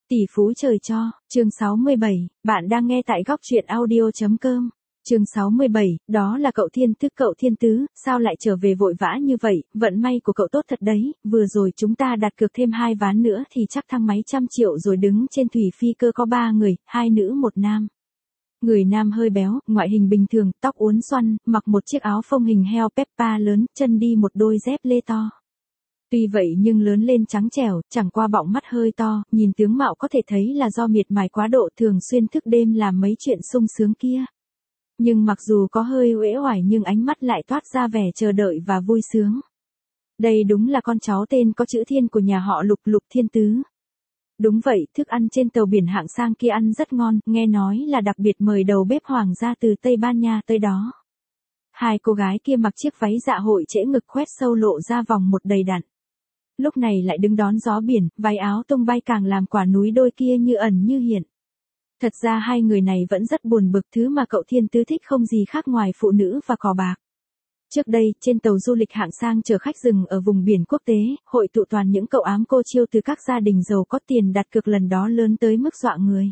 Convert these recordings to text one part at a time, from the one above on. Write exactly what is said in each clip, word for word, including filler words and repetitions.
Tỷ phú trời cho, chương sáu mươi bảy, bạn đang nghe tại góc truyện audio.com. Chương sáu mươi bảy, đó là cậu Thiên Tứ. Cậu Thiên Tứ, sao lại trở về vội vã như vậy, vận may của cậu tốt thật đấy, vừa rồi chúng ta đặt cược thêm hai ván nữa thì chắc thăng mấy trăm triệu rồi. Đứng trên thủy phi cơ có ba người, hai nữ một nam. Người nam hơi béo, ngoại hình bình thường, tóc uốn xoăn, mặc một chiếc áo phông hình heo Peppa lớn, chân đi một đôi dép lê to. Tuy vậy nhưng lớn lên trắng trẻo, chẳng qua bọng mắt hơi to, nhìn tướng mạo có thể thấy là do miệt mài quá độ thường xuyên thức đêm làm mấy chuyện sung sướng kia. Nhưng mặc dù có hơi uể oải nhưng ánh mắt lại toát ra vẻ chờ đợi và vui sướng. Đây đúng là con cháu tên có chữ Thiên của nhà họ Lục, Lục Thiên Tứ. Đúng vậy, thức ăn trên tàu biển hạng sang kia ăn rất ngon, nghe nói là đặc biệt mời đầu bếp hoàng gia từ Tây Ban Nha tới đó. Hai cô gái kia mặc chiếc váy dạ hội trễ ngực khoét sâu lộ ra vòng một đầy đặn. Lúc này lại đứng đón gió biển, váy áo tung bay càng làm quả núi đôi kia như ẩn như hiện. Thật ra hai người này vẫn rất buồn bực, thứ mà cậu Thiên Tứ thích không gì khác ngoài phụ nữ và cò bạc. Trước đây, trên tàu du lịch hạng sang chở khách dừng ở vùng biển quốc tế, hội tụ toàn những cậu ám cô chiêu từ các gia đình giàu có tiền, đặt cược lần đó lớn tới mức dọa người.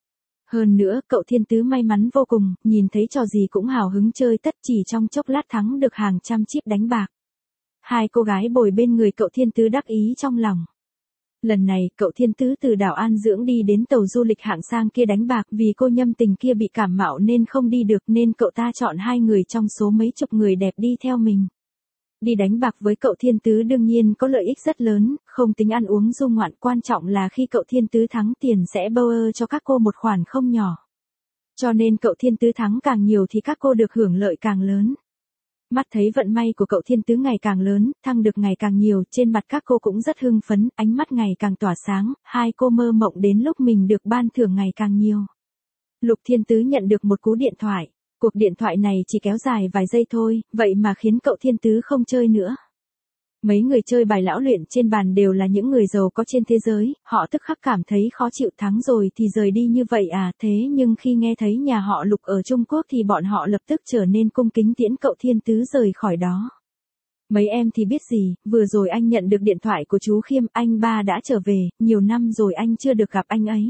Hơn nữa, cậu Thiên Tứ may mắn vô cùng, nhìn thấy trò gì cũng hào hứng chơi tất, chỉ trong chốc lát thắng được hàng trăm chip đánh bạc. Hai cô gái bồi bên người cậu Thiên Tứ đắc ý trong lòng. Lần này, cậu Thiên Tứ từ đảo An Dưỡng đi đến tàu du lịch hạng sang kia đánh bạc, vì cô Nhâm Tình kia bị cảm mạo nên không đi được, nên cậu ta chọn hai người trong số mấy chục người đẹp đi theo mình. Đi đánh bạc với cậu Thiên Tứ đương nhiên có lợi ích rất lớn, không tính ăn uống du ngoạn, quan trọng là khi cậu Thiên Tứ thắng tiền sẽ bâu ơ cho các cô một khoản không nhỏ. Cho nên cậu Thiên Tứ thắng càng nhiều thì các cô được hưởng lợi càng lớn. Mắt thấy vận may của cậu Thiên Tứ ngày càng lớn, thăng được ngày càng nhiều, trên mặt các cô cũng rất hưng phấn, ánh mắt ngày càng tỏa sáng, hai cô mơ mộng đến lúc mình được ban thưởng ngày càng nhiều. Lục Thiên Tứ nhận được một cú điện thoại. Cuộc điện thoại này chỉ kéo dài vài giây thôi, vậy mà khiến cậu Thiên Tứ không chơi nữa. Mấy người chơi bài lão luyện trên bàn đều là những người giàu có trên thế giới, họ tức khắc cảm thấy khó chịu, thắng rồi thì rời đi như vậy à, thế nhưng khi nghe thấy nhà họ Lục ở Trung Quốc thì bọn họ lập tức trở nên cung kính tiễn cậu Thiên Tứ rời khỏi đó. Mấy em thì biết gì, vừa rồi anh nhận được điện thoại của chú Khiêm, anh ba đã trở về, nhiều năm rồi anh chưa được gặp anh ấy.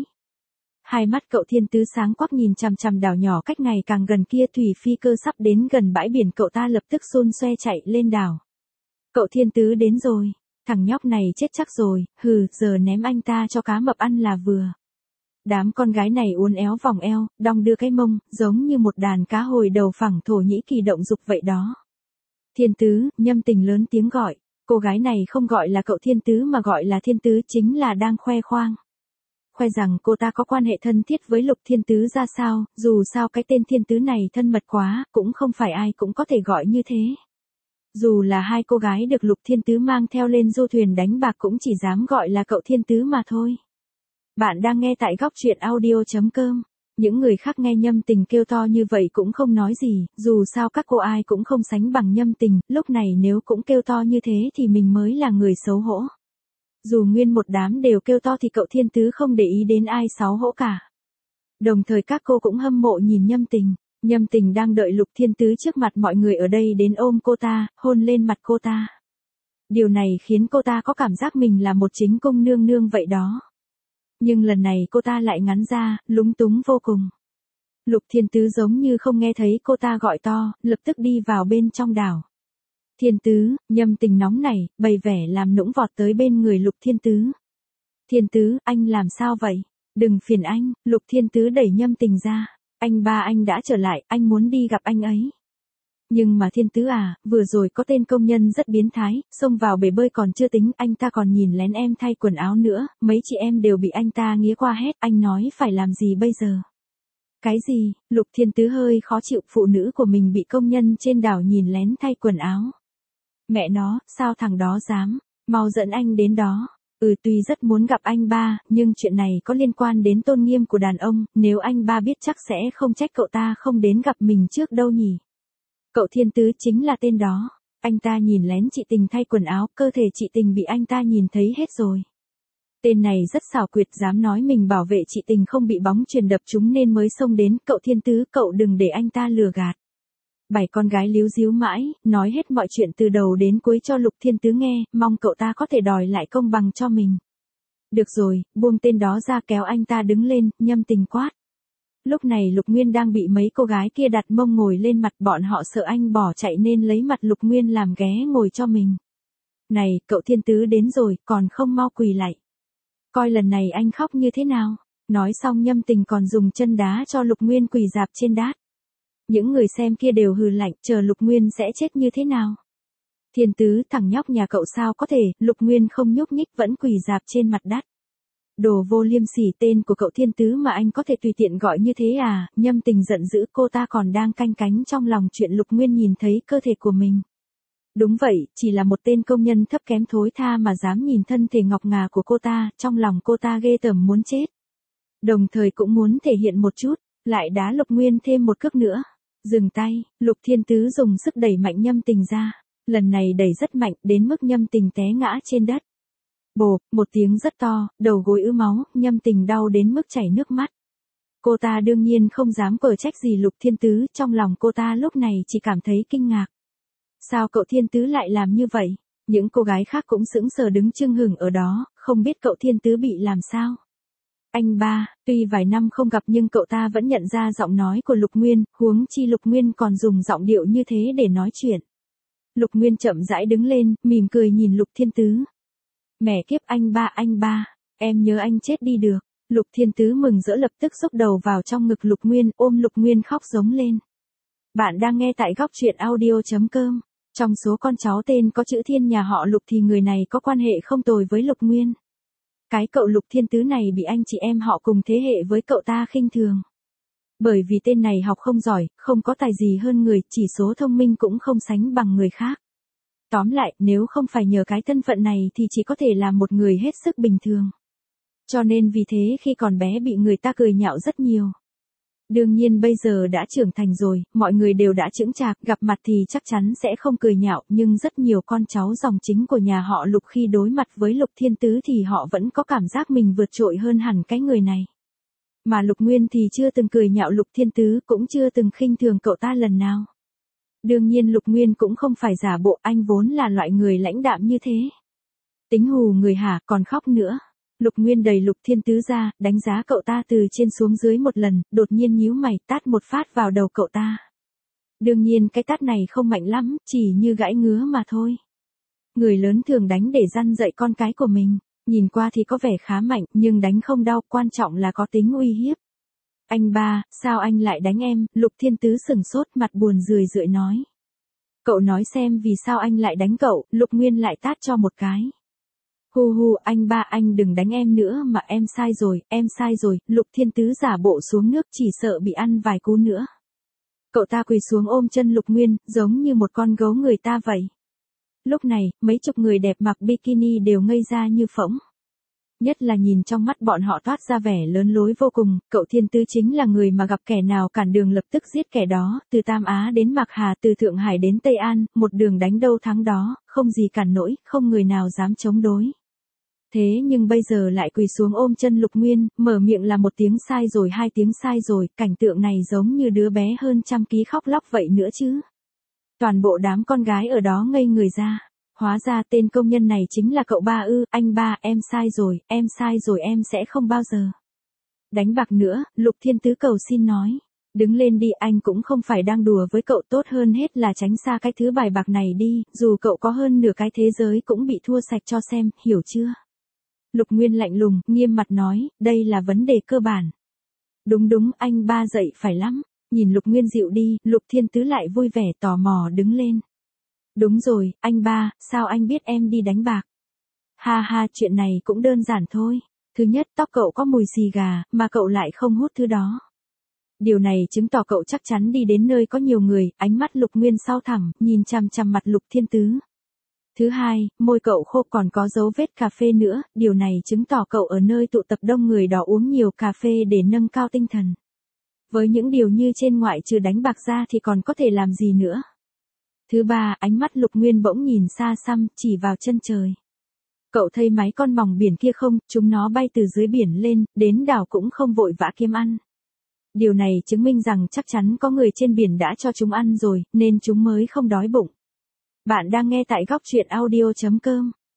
Hai mắt cậu Thiên Tứ sáng quắc nhìn chằm chằm đảo nhỏ cách ngày càng gần kia, thủy phi cơ sắp đến gần bãi biển, cậu ta lập tức xôn xoe chạy lên đảo. Cậu Thiên Tứ đến rồi, thằng nhóc này chết chắc rồi, hừ, giờ ném anh ta cho cá mập ăn là vừa. Đám con gái này uốn éo vòng eo, đong đưa cái mông, giống như một đàn cá hồi đầu phẳng Thổ Nhĩ Kỳ động dục vậy đó. Thiên Tứ, Nhâm Tình lớn tiếng gọi, cô gái này không gọi là cậu Thiên Tứ mà gọi là Thiên Tứ, chính là đang khoe khoang. Khoe rằng cô ta có quan hệ thân thiết với Lục Thiên Tứ ra sao, dù sao cái tên Thiên Tứ này thân mật quá, cũng không phải ai cũng có thể gọi như thế. Dù là hai cô gái được Lục Thiên Tứ mang theo lên du thuyền đánh bạc cũng chỉ dám gọi là cậu Thiên Tứ mà thôi. Bạn đang nghe tại góc truyện audio.com. Những người khác nghe Nhâm Tình kêu to như vậy cũng không nói gì, dù sao các cô ai cũng không sánh bằng Nhâm Tình, lúc này nếu cũng kêu to như thế thì mình mới là người xấu hổ. Dù nguyên một đám đều kêu to thì cậu Thiên Tứ không để ý đến ai xấu hổ cả. Đồng thời các cô cũng hâm mộ nhìn Nhâm Tình. Nhâm Tình đang đợi Lục Thiên Tứ trước mặt mọi người ở đây đến ôm cô ta, hôn lên mặt cô ta. Điều này khiến cô ta có cảm giác mình là một chính cung nương nương vậy đó. Nhưng lần này cô ta lại ngắn ra, lúng túng vô cùng. Lục Thiên Tứ giống như không nghe thấy cô ta gọi to, lập tức đi vào bên trong đảo. Thiên Tứ, Nhâm Tình nóng nảy, bày vẻ làm nũng vọt tới bên người Lục Thiên Tứ. Thiên Tứ, anh làm sao vậy? Đừng phiền anh, Lục Thiên Tứ đẩy Nhâm Tình ra. Anh ba anh đã trở lại, anh muốn đi gặp anh ấy. Nhưng mà Thiên Tứ à, vừa rồi có tên công nhân rất biến thái, xông vào bể bơi còn chưa tính, anh ta còn nhìn lén em thay quần áo nữa, mấy chị em đều bị anh ta nghía qua hết, anh nói phải làm gì bây giờ? Cái gì? Lục Thiên Tứ hơi khó chịu, phụ nữ của mình bị công nhân trên đảo nhìn lén thay quần áo. Mẹ nó, sao thằng đó dám, mau dẫn anh đến đó. Ừ, tuy rất muốn gặp anh ba, nhưng chuyện này có liên quan đến tôn nghiêm của đàn ông, nếu anh ba biết chắc sẽ không trách cậu ta không đến gặp mình trước đâu nhỉ. Cậu Thiên Tứ chính là tên đó, anh ta nhìn lén chị Tình thay quần áo, cơ thể chị Tình bị anh ta nhìn thấy hết rồi. Tên này rất xảo quyệt, dám nói mình bảo vệ chị Tình không bị bóng chuyền đập trúng nên mới xông đến, cậu Thiên Tứ, cậu đừng để anh ta lừa gạt. Bảy con gái líu díu mãi, nói hết mọi chuyện từ đầu đến cuối cho Lục Thiên Tứ nghe, mong cậu ta có thể đòi lại công bằng cho mình. Được rồi, buông tên đó ra, kéo anh ta đứng lên, Nhâm Tình quát. Lúc này Lục Nguyên đang bị mấy cô gái kia đặt mông ngồi lên mặt, bọn họ sợ anh bỏ chạy nên lấy mặt Lục Nguyên làm ghé ngồi cho mình. Này, cậu thiên tứ đến rồi, còn không mau quỳ lại. Coi lần này anh khóc như thế nào. Nói xong Nhâm Tình còn dùng chân đá cho Lục Nguyên quỳ rạp trên đát. Những người xem kia đều hừ lạnh, chờ Lục Nguyên sẽ chết như thế nào. Thiên tứ, thằng nhóc nhà cậu sao có thể. Lục Nguyên không nhúc nhích, vẫn quỳ rạp trên mặt đát. Đồ vô liêm sỉ, tên của cậu thiên tứ mà anh có thể tùy tiện gọi như thế à. Nhâm Tình giận dữ, cô ta còn đang canh cánh trong lòng chuyện Lục Nguyên nhìn thấy cơ thể của mình. Đúng vậy, chỉ là một tên công nhân thấp kém thối tha mà dám nhìn thân thể ngọc ngà của cô ta, trong lòng cô ta ghê tởm muốn chết. Đồng thời cũng muốn thể hiện một chút, lại đá Lục Nguyên thêm một cước nữa. Dừng tay, Lục Thiên Tứ dùng sức đẩy mạnh Nhâm Tình ra, lần này đẩy rất mạnh đến mức Nhâm Tình té ngã trên đất. Bộp, một tiếng rất to, đầu gối ứ máu, Nhâm Tình đau đến mức chảy nước mắt. Cô ta đương nhiên không dám cở trách gì Lục Thiên Tứ, trong lòng cô ta lúc này chỉ cảm thấy kinh ngạc. Sao cậu Thiên Tứ lại làm như vậy? Những cô gái khác cũng sững sờ đứng chưng hửng ở đó, không biết cậu Thiên Tứ bị làm sao. Anh ba, tuy vài năm không gặp nhưng cậu ta vẫn nhận ra giọng nói của Lục Nguyên, huống chi Lục Nguyên còn dùng giọng điệu như thế để nói chuyện. Lục Nguyên chậm rãi đứng lên, mỉm cười nhìn Lục Thiên Tứ. Mẹ kiếp, anh ba, anh ba, em nhớ anh chết đi được. Lục Thiên Tứ mừng rỡ lập tức xúc đầu vào trong ngực Lục Nguyên, ôm Lục Nguyên khóc giống lên. Bạn đang nghe tại góc truyện audio chấm com. Trong số con cháu tên có chữ Thiên nhà họ Lục thì người này có quan hệ không tồi với Lục Nguyên. Cái cậu Lục Thiên Tứ này bị anh chị em họ cùng thế hệ với cậu ta khinh thường. Bởi vì tên này học không giỏi, không có tài gì hơn người, chỉ số thông minh cũng không sánh bằng người khác. Tóm lại, nếu không phải nhờ cái thân phận này thì chỉ có thể là một người hết sức bình thường. Cho nên vì thế khi còn bé bị người ta cười nhạo rất nhiều. Đương nhiên bây giờ đã trưởng thành rồi, mọi người đều đã chững chạc, gặp mặt thì chắc chắn sẽ không cười nhạo, nhưng rất nhiều con cháu dòng chính của nhà họ Lục khi đối mặt với Lục Thiên Tứ thì họ vẫn có cảm giác mình vượt trội hơn hẳn cái người này. Mà Lục Nguyên thì chưa từng cười nhạo Lục Thiên Tứ, cũng chưa từng khinh thường cậu ta lần nào. Đương nhiên Lục Nguyên cũng không phải giả bộ, anh vốn là loại người lãnh đạm như thế. Tính hù người hả, còn khóc nữa. Lục Nguyên đẩy Lục Thiên Tứ ra, đánh giá cậu ta từ trên xuống dưới một lần, đột nhiên nhíu mày, tát một phát vào đầu cậu ta. Đương nhiên cái tát này không mạnh lắm, chỉ như gãi ngứa mà thôi. Người lớn thường đánh để răn dạy con cái của mình, nhìn qua thì có vẻ khá mạnh, nhưng đánh không đau, quan trọng là có tính uy hiếp. Anh ba, sao anh lại đánh em? Lục Thiên Tứ sừng sốt, mặt buồn rười rượi nói. Cậu nói xem vì sao anh lại đánh cậu? Lục Nguyên lại tát cho một cái. Hu hu, anh ba, anh đừng đánh em nữa mà, em sai rồi, em sai rồi. Lục Thiên Tứ giả bộ xuống nước, chỉ sợ bị ăn vài cú nữa. Cậu ta quỳ xuống ôm chân Lục Nguyên, giống như một con gấu người ta vậy. Lúc này, mấy chục người đẹp mặc bikini đều ngây ra như phỗng. Nhất là nhìn trong mắt bọn họ toát ra vẻ lớn lối vô cùng, cậu Thiên Tứ chính là người mà gặp kẻ nào cản đường lập tức giết kẻ đó, từ Tam Á đến Mạc Hà, từ Thượng Hải đến Tây An, một đường đánh đâu thắng đó, không gì cản nổi, không người nào dám chống đối. Thế nhưng bây giờ lại quỳ xuống ôm chân Lục Nguyên, mở miệng là một tiếng sai rồi, hai tiếng sai rồi, cảnh tượng này giống như đứa bé hơn trăm ký khóc lóc vậy nữa chứ. Toàn bộ đám con gái ở đó ngây người ra. Hóa ra tên công nhân này chính là cậu ba ư, anh ba, em sai rồi, em sai rồi, em sẽ không bao giờ đánh bạc nữa. Lục Thiên Tứ cầu xin nói. Đứng lên đi, anh cũng không phải đang đùa với cậu, tốt hơn hết là tránh xa cái thứ bài bạc này đi, dù cậu có hơn nửa cái thế giới cũng bị thua sạch cho xem, hiểu chưa? Lục Nguyên lạnh lùng, nghiêm mặt nói, đây là vấn đề cơ bản. Đúng đúng, anh ba dậy phải lắm. Nhìn Lục Nguyên dịu đi, Lục Thiên Tứ lại vui vẻ tò mò đứng lên. Đúng rồi, anh ba, sao anh biết em đi đánh bạc? Ha ha, chuyện này cũng đơn giản thôi. Thứ nhất, tóc cậu có mùi xì gà, mà cậu lại không hút thứ đó. Điều này chứng tỏ cậu chắc chắn đi đến nơi có nhiều người, ánh mắt Lục Nguyên sâu thẳm, nhìn chằm chằm mặt Lục Thiên Tứ. Thứ hai, môi cậu khô còn có dấu vết cà phê nữa, điều này chứng tỏ cậu ở nơi tụ tập đông người đó uống nhiều cà phê để nâng cao tinh thần. Với những điều như trên, ngoại trừ đánh bạc ra thì còn có thể làm gì nữa? Thứ ba, ánh mắt Lục Nguyên bỗng nhìn xa xăm, chỉ vào chân trời. Cậu thấy mấy con mòng biển kia không, chúng nó bay từ dưới biển lên, đến đảo cũng không vội vã kiếm ăn. Điều này chứng minh rằng chắc chắn có người trên biển đã cho chúng ăn rồi, nên chúng mới không đói bụng. Bạn đang nghe tại góc truyện audio chấm com.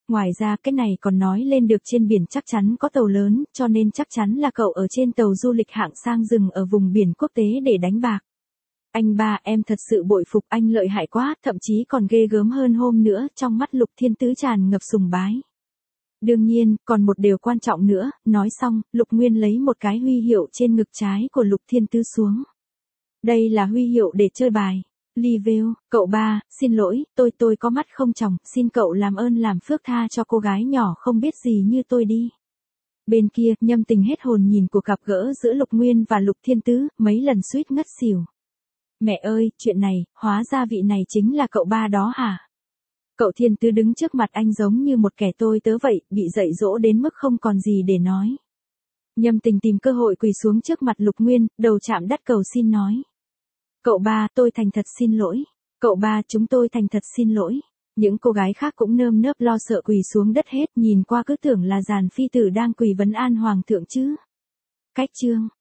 Ngoài ra cái này còn nói lên được trên biển chắc chắn có tàu lớn, cho nên chắc chắn là cậu ở trên tàu du lịch hạng sang dừng ở vùng biển quốc tế để đánh bạc. Anh ba, em thật sự bội phục anh, lợi hại quá, thậm chí còn ghê gớm hơn hôm nữa, trong mắt Lục Thiên Tứ tràn ngập sùng bái. Đương nhiên, còn một điều quan trọng nữa, nói xong, Lục Nguyên lấy một cái huy hiệu trên ngực trái của Lục Thiên Tứ xuống. Đây là huy hiệu để chơi bài. Liveo, cậu ba, xin lỗi, tôi tôi có mắt không tròng, xin cậu làm ơn làm phước tha cho cô gái nhỏ không biết gì như tôi đi. Bên kia, Nhâm Tình hết hồn nhìn cuộc gặp gỡ giữa Lục Nguyên và Lục Thiên Tứ, mấy lần suýt ngất xỉu. Mẹ ơi, chuyện này, hóa ra vị này chính là cậu ba đó hả? Cậu Thiên Tứ đứng trước mặt anh giống như một kẻ tôi tớ vậy, bị dạy dỗ đến mức không còn gì để nói. Nhâm Tình tìm cơ hội quỳ xuống trước mặt Lục Nguyên, đầu chạm đất cầu xin nói. Cậu ba, tôi thành thật xin lỗi. Cậu ba, chúng tôi thành thật xin lỗi. Những cô gái khác cũng nơm nớp lo sợ quỳ xuống đất hết, nhìn qua cứ tưởng là giàn phi tử đang quỳ vấn an hoàng thượng chứ. Cách chương